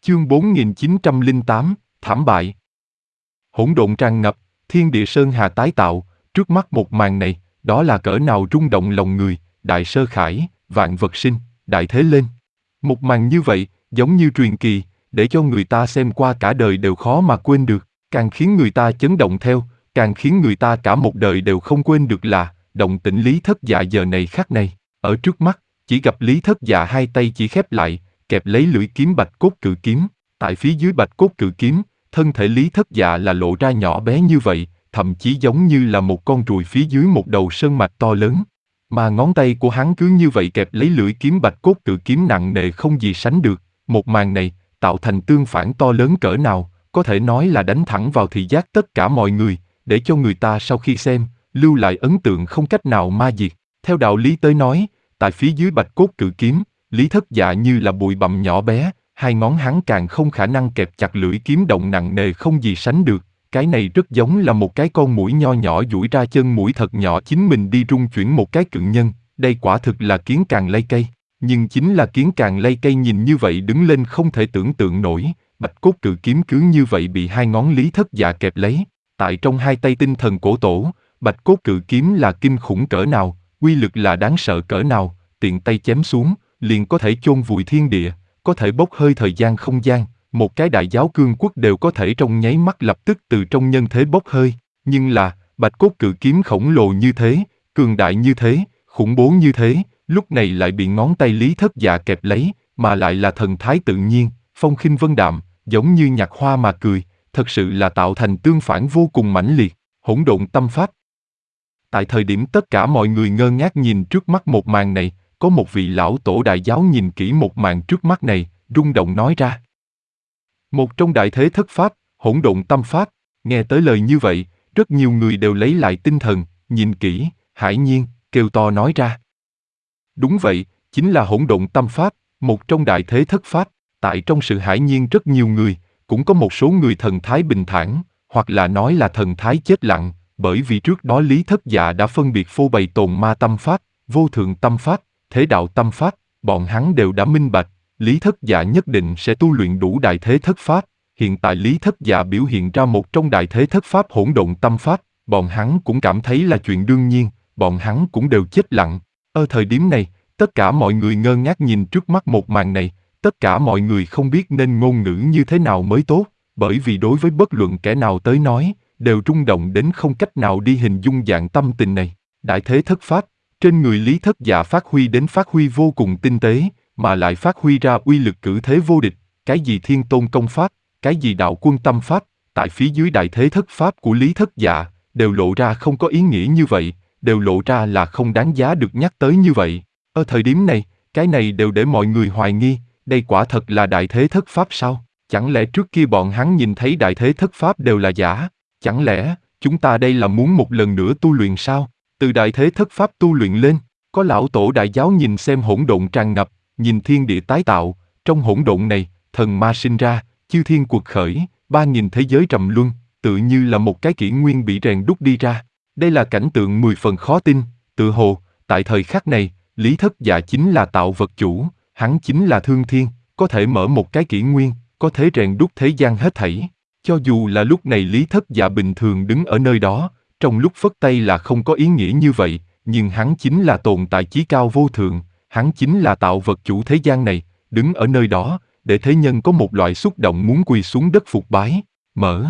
Chương 4908, thảm bại. Hỗn độn tràn ngập, thiên địa sơn hà tái tạo, trước mắt một màn này, đó là cỡ nào rung động lòng người, đại sơ khải, vạn vật sinh, đại thế lên. Một màn như vậy, giống như truyền kỳ, để cho người ta xem qua cả đời đều khó mà quên được, càng khiến người ta chấn động theo, càng khiến người ta cả một đời đều không quên được là, động tĩnh Lý Thất Dạ giờ này khắc này, ở trước mắt, chỉ gặp Lý Thất Dạ hai tay chỉ khép lại, kẹp lấy lưỡi kiếm bạch cốt cự kiếm, tại phía dưới bạch cốt cự kiếm, thân thể Lý Thất Dạ là lộ ra nhỏ bé như vậy, thậm chí giống như là một con ruồi phía dưới một đầu sơn mạch to lớn. Mà ngón tay của hắn cứ như vậy kẹp lấy lưỡi kiếm bạch cốt cự kiếm nặng nề không gì sánh được, một màn này, tạo thành tương phản to lớn cỡ nào, có thể nói là đánh thẳng vào thị giác tất cả mọi người, để cho người ta sau khi xem, lưu lại ấn tượng không cách nào ma diệt. Theo đạo lý tới nói, tại phía dưới bạch cốt cự kiếm, Lý Thất Dạ như là bụi bặm nhỏ bé, hai ngón hắn càng không khả năng kẹp chặt lưỡi kiếm động nặng nề không gì sánh được, cái này rất giống là một cái con muỗi nho nhỏ duỗi ra chân muỗi thật nhỏ chính mình đi rung chuyển một cái cự nhân, đây quả thực là kiến càng lay cây. Nhưng chính là kiến càng lay cây nhìn như vậy đứng lên không thể tưởng tượng nổi, bạch cốt cự kiếm cứ như vậy bị hai ngón Lý Thất Dạ kẹp lấy. Tại trong hai tay tinh thần cổ tổ, bạch cốt cự kiếm là kinh khủng cỡ nào, uy lực là đáng sợ cỡ nào, tiện tay chém xuống, liền có thể chôn vùi thiên địa, có thể bốc hơi thời gian không gian, một cái đại giáo cương quốc đều có thể trong nháy mắt lập tức từ trong nhân thế bốc hơi. Nhưng là, bạch cốt cự kiếm khổng lồ như thế, cường đại như thế, khủng bố như thế, lúc này lại bị ngón tay Lý Thất Dạ kẹp lấy, mà lại là thần thái tự nhiên, phong khinh vân đạm, giống như nhặt hoa mà cười, thật sự là tạo thành tương phản vô cùng mãnh liệt, hỗn độn tâm pháp. Tại thời điểm tất cả mọi người ngơ ngác nhìn trước mắt một màn này, có một vị lão tổ đại giáo nhìn kỹ một màn trước mắt này, rung động nói ra. Một trong đại thế thất pháp, hỗn độn tâm pháp, nghe tới lời như vậy, rất nhiều người đều lấy lại tinh thần, nhìn kỹ, hải nhiên, kêu to nói ra. Đúng vậy, chính là hỗn độn tâm pháp, một trong đại thế thất pháp, tại trong sự hải nhiên rất nhiều người, cũng có một số người thần thái bình thản, hoặc là nói là thần thái chết lặng, bởi vì trước đó Lý Thất Dạ đã phân biệt phô bày tồn ma tâm pháp, vô thượng tâm pháp, thế đạo tâm pháp, bọn hắn đều đã minh bạch, Lý Thất Dạ nhất định sẽ tu luyện đủ đại thế thất pháp. Hiện tại Lý Thất Dạ biểu hiện ra một trong đại thế thất pháp hỗn độn tâm pháp, bọn hắn cũng cảm thấy là chuyện đương nhiên, bọn hắn cũng đều chết lặng. Ở thời điểm này, tất cả mọi người ngơ ngác nhìn trước mắt một màn này, tất cả mọi người không biết nên ngôn ngữ như thế nào mới tốt, bởi vì đối với bất luận kẻ nào tới nói, đều rung động đến không cách nào đi hình dung dạng tâm tình này. Đại thế thất pháp, trên người Lý Thất Dạ phát huy vô cùng tinh tế, mà lại phát huy ra uy lực cử thế vô địch, cái gì thiên tôn công pháp, cái gì đạo quân tâm pháp, tại phía dưới đại thế thất pháp của Lý Thất Dạ, đều lộ ra không có ý nghĩa như vậy, đều lộ ra là không đáng giá được nhắc tới như vậy. Ở thời điểm này, cái này đều để mọi người hoài nghi, đây quả thật là đại thế thất pháp sao? Chẳng lẽ trước kia bọn hắn nhìn thấy đại thế thất pháp đều là giả? Chẳng lẽ, chúng ta đây là muốn một lần nữa tu luyện sao? Từ đại thế thất pháp tu luyện lên, có lão tổ đại giáo nhìn xem hỗn độn tràn ngập, nhìn thiên địa tái tạo, trong hỗn độn này, thần ma sinh ra, chư thiên cuộc khởi, 3000 thế giới trầm luân, tự như là một cái kỷ nguyên bị rèn đúc đi ra. Đây là cảnh tượng 10 phần khó tin, tự hồ, tại thời khắc này, Lý Thất Dạ chính là tạo vật chủ, hắn chính là thương thiên, có thể mở một cái kỷ nguyên, có thể rèn đúc thế gian hết thảy. Cho dù là lúc này Lý Thất Dạ bình thường đứng ở nơi đó, trong lúc phất tay là không có ý nghĩa như vậy, nhưng hắn chính là tồn tại chí cao vô thượng, hắn chính là tạo vật chủ thế gian này, đứng ở nơi đó, để thế nhân có một loại xúc động muốn quỳ xuống đất phục bái, mở.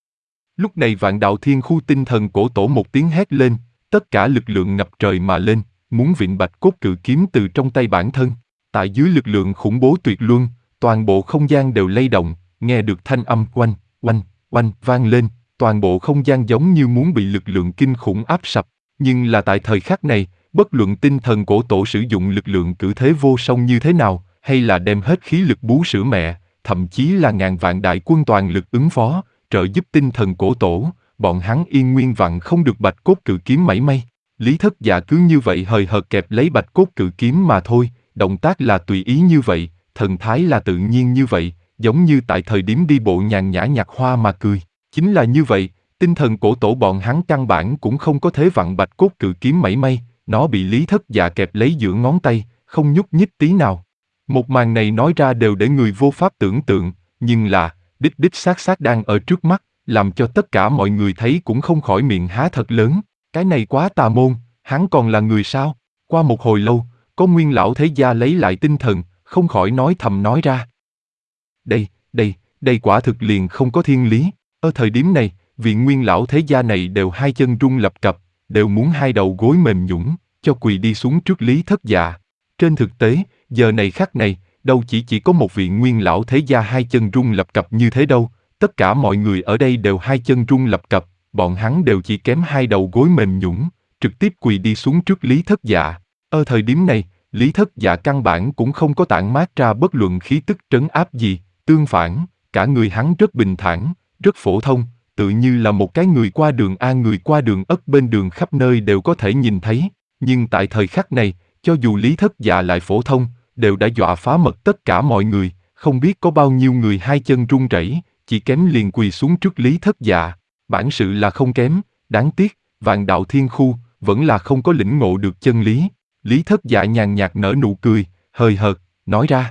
Lúc này vạn đạo thiên khu tinh thần cổ tổ một tiếng hét lên, tất cả lực lượng ngập trời mà lên, muốn vịn bạch cốt cự kiếm từ trong tay bản thân. Tại dưới lực lượng khủng bố tuyệt luân, toàn bộ không gian đều lay động, nghe được thanh âm oanh, oanh, oanh vang lên, toàn bộ không gian giống như muốn bị lực lượng kinh khủng áp sập. Nhưng là tại thời khắc này, bất luận tinh thần cổ tổ sử dụng lực lượng cử thế vô song như thế nào, hay là đem hết khí lực bú sữa mẹ, thậm chí là ngàn vạn đại quân toàn lực ứng phó, trợ giúp tinh thần cổ tổ, bọn hắn yên nguyên vặn không được bạch cốt cự kiếm mảy may. Lý Thất Dạ cứ như vậy hời hợt kẹp lấy bạch cốt cự kiếm mà thôi, động tác là tùy ý như vậy, thần thái là tự nhiên như vậy, giống như tại thời điểm đi bộ nhàn nhã nhặt hoa mà cười. Chính là như vậy, tinh thần cổ tổ bọn hắn căn bản cũng không có thế vặn bạch cốt cự kiếm mảy may, nó bị Lý Thất Dạ kẹp lấy giữa ngón tay, không nhúc nhích tí nào. Một màn này nói ra đều để người vô pháp tưởng tượng, nhưng là, đích xác đang ở trước mắt, làm cho tất cả mọi người thấy cũng không khỏi miệng há thật lớn. Cái này quá tà môn, hắn còn là người sao? Qua một hồi lâu, có Nguyên lão thế gia lấy lại tinh thần, không khỏi nói thầm nói ra. Đây quả thực liền không có thiên lý. Ở thời điểm này, vị Nguyên lão thế gia này đều hai chân run lập cập, đều muốn hai đầu gối mềm nhũn, cho quỳ đi xuống trước Lý Thất Dạ. Trên thực tế, giờ này khắc này, đâu chỉ có một vị Nguyên lão thế gia hai chân run lập cập như thế đâu, tất cả mọi người ở đây đều hai chân run lập cập, bọn hắn đều chỉ kém hai đầu gối mềm nhũn, trực tiếp quỳ đi xuống trước Lý Thất Dạ. Ở thời điểm này, Lý Thất Dạ căn bản cũng không có tản mát ra bất luận khí tức trấn áp gì, tương phản, cả người hắn rất bình thản, rất phổ thông, tự như là một cái người qua đường người qua đường ất bên đường khắp nơi đều có thể nhìn thấy. Nhưng tại thời khắc này, cho dù Lý Thất Dạ lại phổ thông, đều đã dọa phá mật tất cả mọi người, không biết có bao nhiêu người hai chân run rẩy, chỉ kém liền quỳ xuống trước Lý Thất Dạ. Bản sự là không kém, đáng tiếc, Vạn Đạo Thiên Khu vẫn là không có lĩnh ngộ được chân lý. Lý Thất Dạ nhàn nhạt nở nụ cười, hời hợt, nói ra.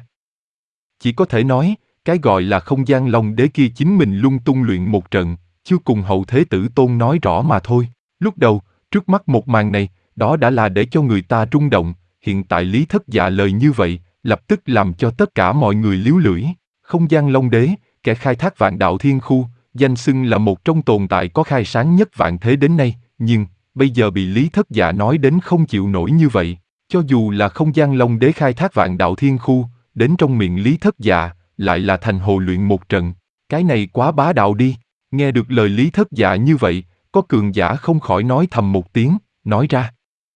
Chỉ có thể nói, cái gọi là không gian Long Đế kia chính mình lung tung luyện một trận, chưa cùng Hậu Thế Tử Tôn nói rõ mà thôi. Lúc đầu, trước mắt một màn này, đó đã là để cho người ta rung động, hiện tại Lý Thất Dạ lời như vậy, lập tức làm cho tất cả mọi người líu lưỡi. Không gian Long Đế, kẻ khai thác Vạn Đạo Thiên Khu, danh xưng là một trong tồn tại có khai sáng nhất vạn thế đến nay, nhưng, bây giờ bị Lý Thất Dạ nói đến không chịu nổi như vậy. Cho dù là không gian Long Đế khai thác Vạn Đạo Thiên Khu, đến trong miệng Lý Thất Dạ, lại là thành hồ luyện một trận. Cái này quá bá đạo đi. Nghe được lời Lý Thất Dạ như vậy, có cường giả không khỏi nói thầm một tiếng, nói ra.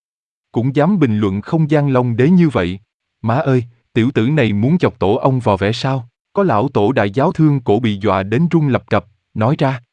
Cũng dám bình luận không gian Long Đế như vậy. Má ơi, tiểu tử này muốn chọc tổ ông vào vẻ sao? Có lão tổ đại giáo thương cổ bị dọa đến run lập cập, nói ra.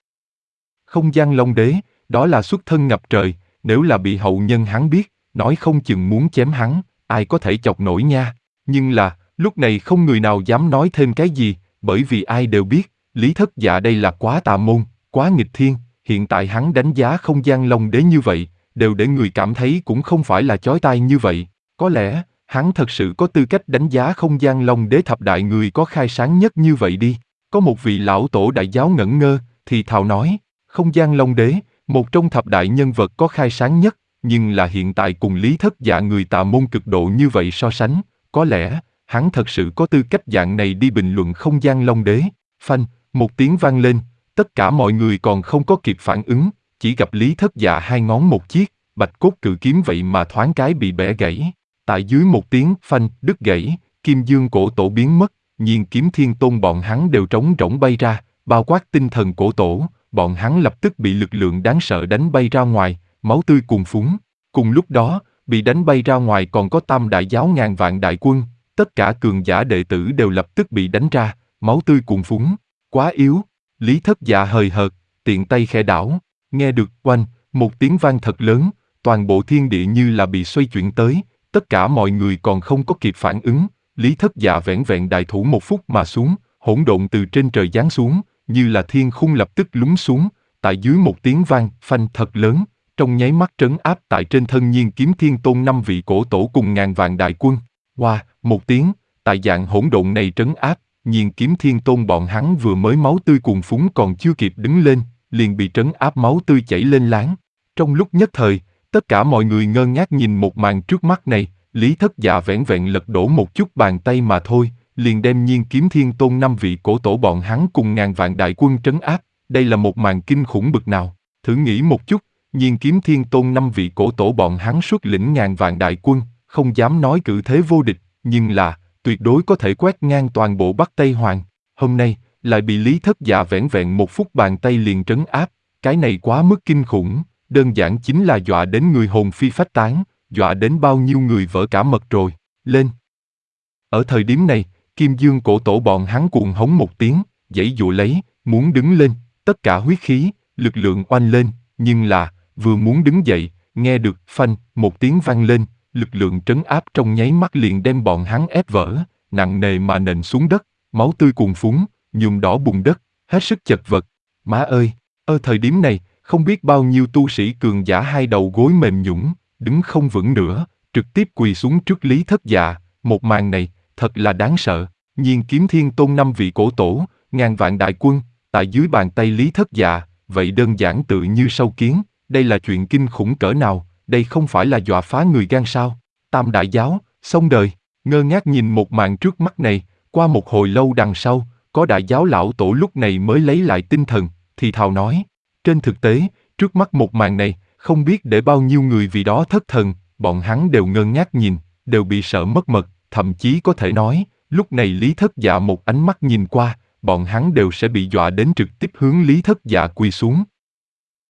Không gian Long Đế, đó là xuất thân ngập trời, nếu là bị hậu nhân hắn biết, nói không chừng muốn chém hắn, ai có thể chọc nổi nha. Nhưng là, lúc này không người nào dám nói thêm cái gì, bởi vì ai đều biết, Lý Thất Dạ đây là quá tà môn, quá nghịch thiên, hiện tại hắn đánh giá không gian Long Đế như vậy, đều để người cảm thấy cũng không phải là chói tai như vậy. Có lẽ, hắn thật sự có tư cách đánh giá không gian Long Đế thập đại người có khai sáng nhất như vậy đi. Có một vị lão tổ đại giáo ngẩn ngơ, thì thào nói, không gian Long Đế, một trong thập đại nhân vật có khai sáng nhất, nhưng là hiện tại cùng Lý Thất Dạ người tà môn cực độ như vậy so sánh, có lẽ, hắn thật sự có tư cách dạng này đi bình luận không gian Long Đế. Phanh, một tiếng vang lên, tất cả mọi người còn không có kịp phản ứng, chỉ gặp Lý Thất Dạ hai ngón một chiếc, bạch cốt cự kiếm vậy mà thoáng cái bị bẻ gãy. Tại dưới một tiếng phanh, đứt gãy, Kim Dương cổ tổ biến mất, Nhiên Kiếm Thiên Tôn bọn hắn đều trống rỗng bay ra, bao quát tinh thần cổ tổ, bọn hắn lập tức bị lực lượng đáng sợ đánh bay ra ngoài, máu tươi cuồn phún. Cùng lúc đó, bị đánh bay ra ngoài còn có Tam Đại Giáo ngàn vạn đại quân, tất cả cường giả đệ tử đều lập tức bị đánh ra, máu tươi cuồn phún. Quá yếu. Lý Thất Dạ hời hợt, tiện tay khẽ đảo, nghe được oanh, một tiếng vang thật lớn, toàn bộ thiên địa như là bị xoay chuyển tới, tất cả mọi người còn không có kịp phản ứng, Lý Thất Dạ vẻn vẹn đại thủ một phút mà xuống, hỗn độn từ trên trời giáng xuống, như là thiên khung lập tức lún xuống, tại dưới một tiếng vang phanh thật lớn, trong nháy mắt trấn áp tại trên thân Nhiên Kiếm Thiên Tôn năm vị cổ tổ cùng ngàn vạn đại quân. Qua, một tiếng, tại dạng hỗn độn này trấn áp, Nhiên Kiếm Thiên Tôn bọn hắn vừa mới máu tươi cuồn phún còn chưa kịp đứng lên, liền bị trấn áp máu tươi chảy lên láng. Trong lúc nhất thời, tất cả mọi người ngơ ngác nhìn một màn trước mắt này, Lý Thất Dạ vẻn vẹn lật đổ một chút bàn tay mà thôi, liền đem Nhiên Kiếm Thiên Tôn năm vị cổ tổ bọn hắn cùng ngàn vạn đại quân trấn áp, đây là một màn kinh khủng bực nào. Thử nghĩ một chút, Nhiên Kiếm Thiên Tôn năm vị cổ tổ bọn hắn xuất lĩnh ngàn vạn đại quân, không dám nói cự thế vô địch, nhưng là, tuyệt đối có thể quét ngang toàn bộ Bắc Tây Hoàng. Hôm nay, lại bị Lý Thất Dạ vẻn vẹn một phút bàn tay liền trấn áp, cái này quá mức kinh khủng, đơn giản chính là dọa đến người hồn phi phách tán, dọa đến bao nhiêu người vỡ cả mật rồi. Lên. Ở thời điểm này, Kim Dương cổ tổ bọn hắn cuồng hống một tiếng, giãy giụa lấy, muốn đứng lên, tất cả huyết khí, lực lượng oanh lên, nhưng là, vừa muốn đứng dậy, nghe được phanh, một tiếng vang lên, lực lượng trấn áp trong nháy mắt liền đem bọn hắn ép vỡ, nặng nề mà nện xuống đất, máu tươi cuồn phún, nhuộm đỏ bùn đất, hết sức chật vật. Má ơi, ở thời điểm này, không biết bao nhiêu tu sĩ cường giả hai đầu gối mềm nhũn, đứng không vững nữa, trực tiếp quỳ xuống trước Lý Thất Dạ. Một màn này, thật là đáng sợ. Nhiên Kiếm Thiên Tôn 5 vị cổ tổ, ngàn vạn đại quân, tại dưới bàn tay Lý Thất Dạ, vậy đơn giản tự như sâu kiến, đây là chuyện kinh khủng cỡ nào, đây không phải là dọa phá người gan sao? Tam Đại Giáo, xong đời, ngơ ngác nhìn một màn trước mắt này, qua một hồi lâu đằng sau, có Đại Giáo lão tổ lúc này mới lấy lại tinh thần, thì thào nói, trên thực tế, trước mắt một màn này, không biết để bao nhiêu người vì đó thất thần, bọn hắn đều ngơ ngác nhìn, đều bị sợ mất mật, thậm chí có thể nói, lúc này Lý Thất Dạ một ánh mắt nhìn qua, bọn hắn đều sẽ bị dọa đến trực tiếp hướng Lý Thất Dạ quỳ xuống.